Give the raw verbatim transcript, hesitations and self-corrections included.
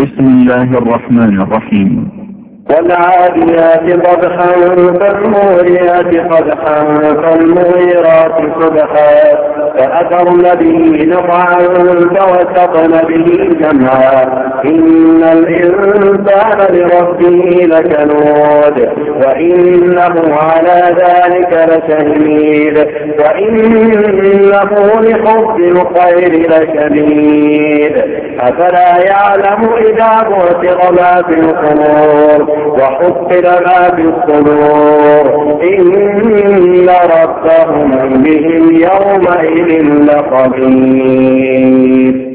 بسم الله الرحمن الرحيم. والعاديات ضبحا فالموريات قدحا فالمغيرات صبحا فأثرن به نقعا فوسطن به جمعا إن الإنسان لربه لكنود وإنه على ذلك لشهيد وإنه لحب الخير لشديد أفلا يعلم إذا بعثر ما في القبور وحصل ما في الصدور إن ربهم بهم يومئذ لخبير.